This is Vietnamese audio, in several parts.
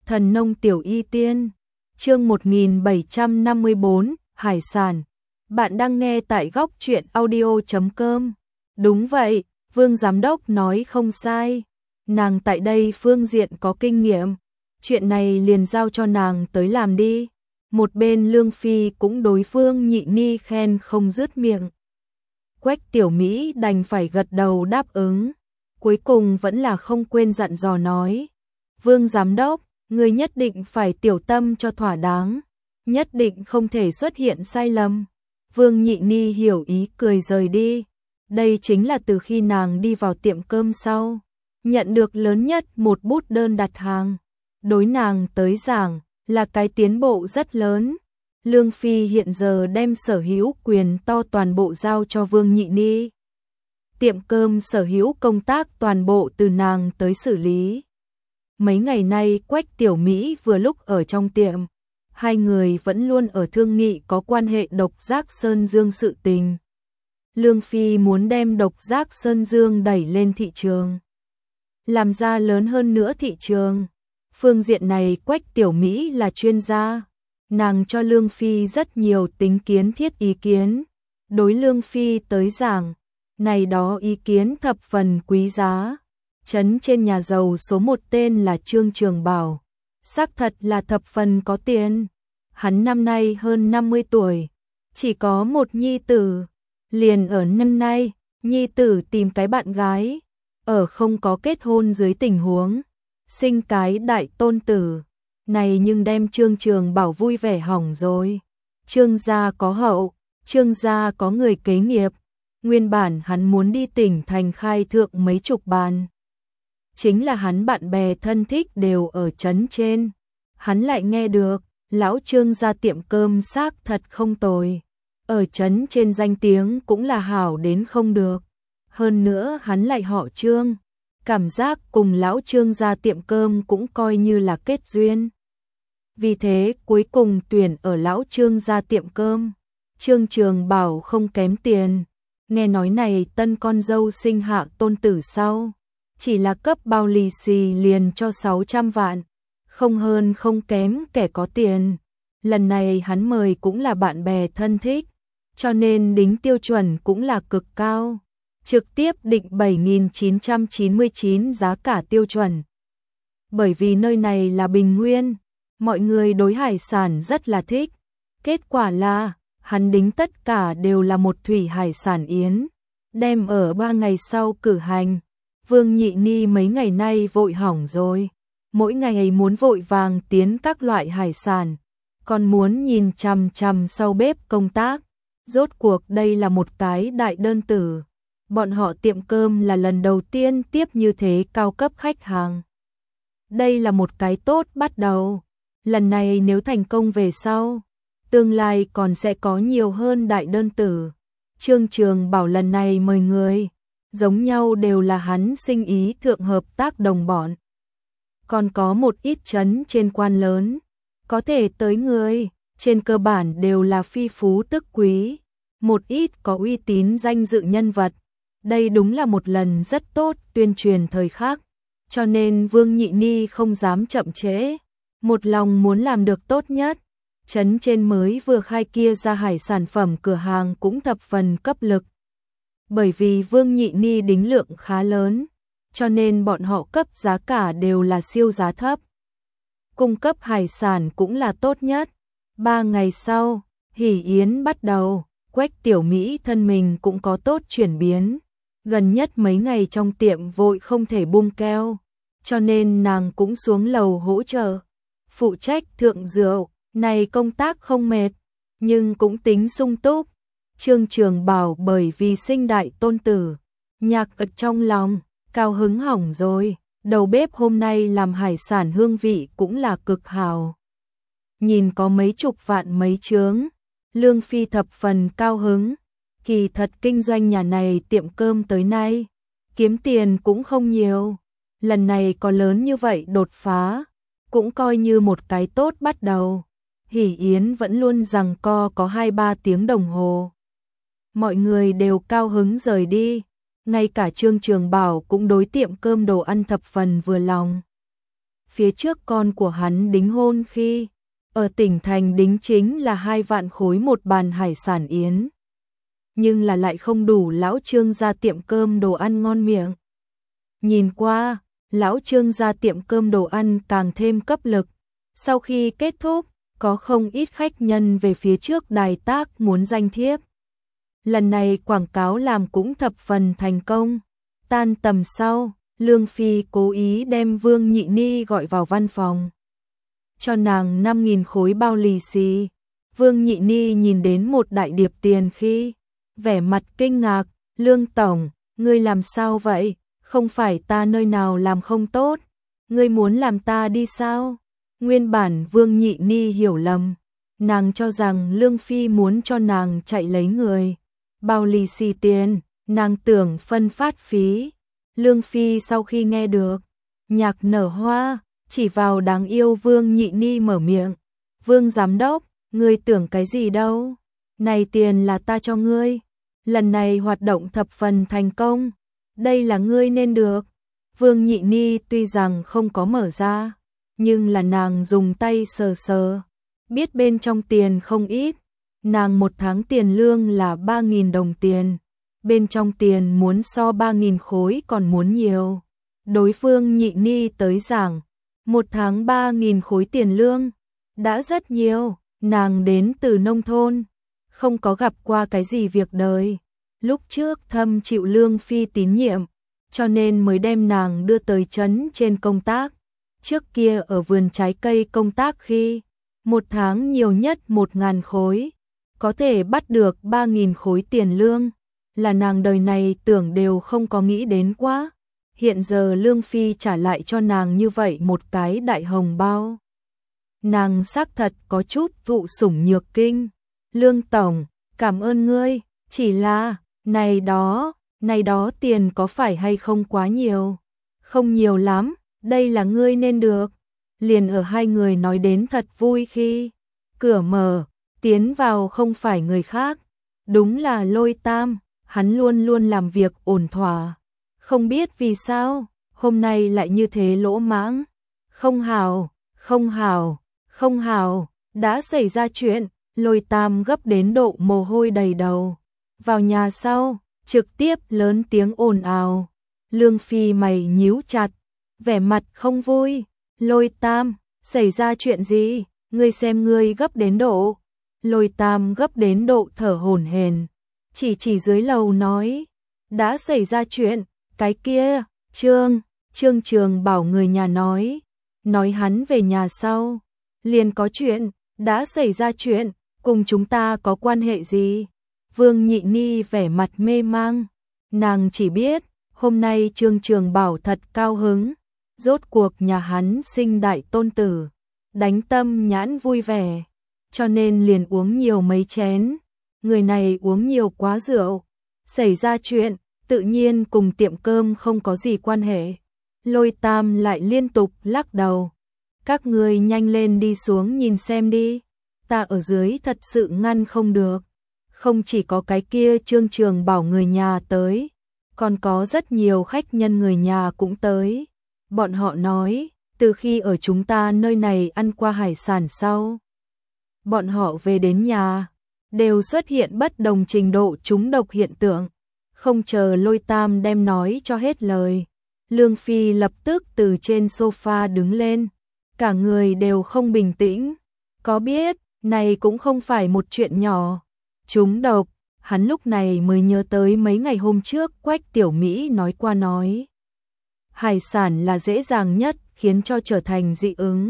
Thần nông tiểu y tiên, chương 1754, hải sản. Bạn đang nghe tại góc truyện audio.com. Đúng vậy, Vương Giám Đốc nói không sai. Nàng tại đây phương diện có kinh nghiệm. Chuyện này liền giao cho nàng tới làm đi. Một bên Lương Phi cũng đối phương Nhị Ni khen không dứt miệng. Quách Tiểu Mỹ đành phải gật đầu đáp ứng. Cuối cùng vẫn là không quên dặn dò nói. Vương Giám Đốc, người nhất định phải tiểu tâm cho thỏa đáng. Nhất định không thể xuất hiện sai lầm. Vương Nhị Ni hiểu ý cười rời đi. Đây chính là từ khi nàng đi vào tiệm cơm sau. Nhận được lớn nhất một bút đơn đặt hàng. Đối nàng tới giảng là cái tiến bộ rất lớn. Lương Phi hiện giờ đem sở hữu quyền to toàn bộ giao cho Vương Nhị Ni. Tiệm cơm sở hữu công tác toàn bộ từ nàng tới xử lý. Mấy ngày nay Quách Tiểu Mỹ vừa lúc ở trong tiệm. Hai người vẫn luôn ở thương nghị có quan hệ độc giác Sơn Dương sự tình. Lương Phi muốn đem độc giác Sơn Dương đẩy lên thị trường. Làm ra lớn hơn nữa thị trường. Phương diện này Quách Tiểu Mỹ là chuyên gia. Nàng cho Lương Phi rất nhiều tính kiến thiết ý kiến. Đối Lương Phi tới giảng, này đó ý kiến thập phần quý giá. Trấn trên nhà giàu số 1 tên là Trương Trường Bảo. Xác thật là thập phần có tiền. Hắn năm nay hơn 50 tuổi. Chỉ có một nhi tử. Liền ở năm nay, nhi tử tìm cái bạn gái. Ở không có kết hôn dưới tình huống. Sinh cái đại tôn tử. Này nhưng đem Trương Trường Bảo vui vẻ hỏng rồi. Trương gia có hậu. Trương gia có người kế nghiệp. Nguyên bản hắn muốn đi tỉnh thành khai thượng mấy chục bàn. Chính là hắn bạn bè thân thích đều ở trấn trên. Hắn lại nghe được, lão Trương gia tiệm cơm xác thật không tồi. Ở trấn trên danh tiếng cũng là hảo đến không được. Hơn nữa hắn lại họ Trương. Cảm giác cùng lão Trương gia tiệm cơm cũng coi như là kết duyên. Vì thế cuối cùng tuyển ở lão Trương gia tiệm cơm. Trương Trường Bảo không kém tiền. Nghe nói này tân con dâu sinh hạ tôn tử sau. Chỉ là cấp bao lì xì liền cho 600 vạn. Không hơn không kém kẻ có tiền. Lần này hắn mời cũng là bạn bè thân thích. Cho nên đính tiêu chuẩn cũng là cực cao. Trực tiếp định 7.999 giá cả tiêu chuẩn. Bởi vì nơi này là Bình Nguyên. Mọi người đối hải sản rất là thích. Kết quả là hắn đính tất cả đều là một thủy hải sản yến. Đem ở 3 ngày sau cử hành. Vương Nhị Ni mấy ngày nay vội hỏng rồi. Mỗi ngày muốn vội vàng tiến các loại hải sản. Còn muốn nhìn chằm chằm sau bếp công tác. Rốt cuộc đây là một cái đại đơn tử. Bọn họ tiệm cơm là lần đầu tiên tiếp như thế cao cấp khách hàng. Đây là một cái tốt bắt đầu. Lần này nếu thành công về sau, tương lai còn sẽ có nhiều hơn đại đơn tử. Trương Trường Bảo lần này mời người, giống nhau đều là hắn sinh ý thượng hợp tác đồng bọn. Còn có một ít trấn trên quan lớn, có thể tới người, trên cơ bản đều là phi phú tức quý, một ít có uy tín danh dự nhân vật. Đây đúng là một lần rất tốt tuyên truyền thời khắc, cho nên Vương Nhị Ni không dám chậm trễ, một lòng muốn làm được tốt nhất. Trấn trên mới vừa khai kia ra hải sản phẩm cửa hàng cũng thập phần cấp lực. Bởi vì Vương Nhị Ni đính lượng khá lớn, cho nên bọn họ cấp giá cả đều là siêu giá thấp. Cung cấp hải sản cũng là tốt nhất. 3 ngày sau, hỷ yến bắt đầu, Quách Tiểu Mỹ thân mình cũng có tốt chuyển biến. Gần nhất mấy ngày trong tiệm vội không thể bung keo, cho nên nàng cũng xuống lầu hỗ trợ. Phụ trách thượng rượu, này công tác không mệt, nhưng cũng tính sung túc. Trương Trường Bảo bởi vì sinh đại tôn tử, nhạc ở trong lòng, cao hứng hỏng rồi. Đầu bếp hôm nay làm hải sản hương vị cũng là cực hảo. Nhìn có mấy chục vạn mấy chướng, Lương Phi thập phần cao hứng. Kỳ thật kinh doanh nhà này tiệm cơm tới nay, kiếm tiền cũng không nhiều. Lần này có lớn như vậy đột phá, cũng coi như một cái tốt bắt đầu. Hỷ yến vẫn luôn giằng co có 2-3 tiếng đồng hồ. Mọi người đều cao hứng rời đi. Ngay cả Trương Trường Bảo cũng đối tiệm cơm đồ ăn thập phần vừa lòng. phía trước con của hắn đính hôn khi ở tỉnh thành đính chính là 2 vạn khối một bàn hải sản yến. Nhưng là lại không đủ lão Trương ra tiệm cơm đồ ăn ngon miệng. Nhìn qua, lão Trương ra tiệm cơm đồ ăn càng thêm cấp lực. Sau khi kết thúc, có không ít khách nhân về phía trước đài tác muốn danh thiếp. Lần này quảng cáo làm cũng thập phần thành công. Tan tầm sau, Lương Phi cố ý đem Vương Nhị Ni gọi vào văn phòng. Cho nàng 5.000 khối bao lì xì. Vương Nhị Ni nhìn đến một đại điệp tiền khi vẻ mặt kinh ngạc. Lương tổng, ngươi làm sao vậy? Không phải ta nơi nào làm không tốt. Ngươi muốn làm ta đi sao? Nguyên bản Vương Nhị Ni hiểu lầm. Nàng cho rằng Lương Phi muốn cho nàng chạy lấy người. Bao lì xì tiền, nàng tưởng phân phát phí. Lương Phi sau khi nghe được, nhạc nở hoa, chỉ vào đáng yêu Vương Nhị Ni mở miệng. Vương giám đốc, ngươi tưởng cái gì đâu? Này tiền là ta cho ngươi. Lần này hoạt động thập phần thành công. Đây là ngươi nên được. Vương Nhị Ni tuy rằng không có mở ra, nhưng là nàng dùng tay sờ sờ. Biết bên trong tiền không ít. Nàng một tháng tiền lương là 3.000 đồng tiền. Bên trong tiền muốn so 3.000 khối còn muốn nhiều. Đối phương Nhị Ni tới giảng, một tháng 3.000 khối tiền lương, đã rất nhiều. Nàng đến từ nông thôn, không có gặp qua cái gì việc đời. Lúc trước thâm chịu Lương Phi tín nhiệm, cho nên mới đem nàng đưa tới trấn trên công tác. Trước kia ở vườn trái cây công tác khi, một tháng nhiều nhất 1.000 khối, có thể bắt được 3.000 khối tiền lương, là nàng đời này tưởng đều không có nghĩ đến quá. Hiện giờ Lương Phi trả lại cho nàng như vậy một cái đại hồng bao. Nàng xác thật có chút thụ sủng nhược kinh. Lương tổng, cảm ơn ngươi, chỉ là, này đó tiền có phải hay không quá nhiều? Không nhiều lắm, đây là ngươi nên được. Liền ở hai người nói đến thật vui khi cửa mở, tiến vào không phải người khác, đúng là Lôi Tam. Hắn luôn luôn làm việc ổn thỏa, không biết vì sao hôm nay lại như thế lỗ mãng. Không hào, không hào, không hào, đã xảy ra chuyện. Lôi Tam gấp đến độ mồ hôi đầy đầu. Vào nhà sau, trực tiếp lớn tiếng ồn ào. Lương Phi mày nhíu chặt, vẻ mặt không vui. Lôi Tam, xảy ra chuyện gì? Ngươi xem ngươi gấp đến độ. Lôi Tam gấp đến độ thở hổn hển, chỉ dưới lầu nói, đã xảy ra chuyện, cái kia, Trương Trường bảo người nhà nói hắn về nhà sau, liền có chuyện, đã xảy ra chuyện, cùng chúng ta có quan hệ gì? Vương Nhị Ni vẻ mặt mê mang, nàng chỉ biết, hôm nay Trương Trường bảo thật cao hứng, rốt cuộc nhà hắn sinh đại tôn tử, đánh tâm nhãn vui vẻ, cho nên liền uống nhiều mấy chén. Người này uống nhiều quá rượu, xảy ra chuyện, tự nhiên cùng tiệm cơm không có gì quan hệ. Lôi Tam lại liên tục lắc đầu. Các ngươi nhanh lên đi xuống nhìn xem đi, ta ở dưới thật sự ngăn không được. Không chỉ có cái kia Trương Trường bảo người nhà tới, còn có rất nhiều khách nhân người nhà cũng tới. Bọn họ nói, từ khi ở chúng ta nơi này ăn qua hải sản sau, bọn họ về đến nhà đều xuất hiện bất đồng trình độ trúng độc hiện tượng. Không chờ Lôi Tam đem nói cho hết lời, Lương Phi lập tức từ trên sofa đứng lên, cả người đều không bình tĩnh. Có biết, này cũng không phải một chuyện nhỏ. Trúng độc, hắn lúc này mới nhớ tới mấy ngày hôm trước Quách Tiểu Mỹ nói qua nói. Hải sản là dễ dàng nhất khiến cho trở thành dị ứng.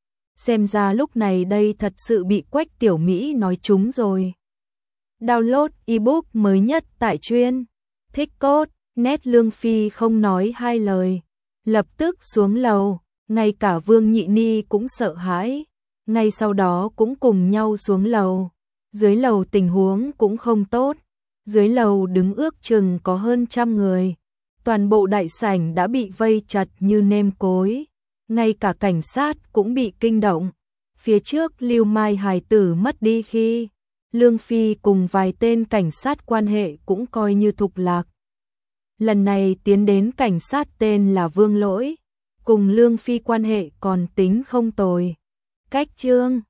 Xem ra lúc này đây thật sự bị Quách Tiểu Mỹ nói trúng rồi. Download ebook mới nhất tại chuyên thích cốt, net. Lương Phi không nói hai lời, lập tức xuống lầu, ngay cả Vương Nhị Ni cũng sợ hãi, ngay sau đó cũng cùng nhau xuống lầu. Dưới lầu tình huống cũng không tốt, dưới lầu đứng ước chừng có hơn 100 người, toàn bộ đại sảnh đã bị vây chặt như nêm cối, ngay cả cảnh sát cũng bị kinh động. Phía trước Lưu Mai hài tử mất đi khi Lương Phi cùng vài tên cảnh sát quan hệ cũng coi như thục lạc. Lần này tiến đến cảnh sát tên là Vương Lỗi, cùng Lương Phi quan hệ còn tính không tồi. Cách Trương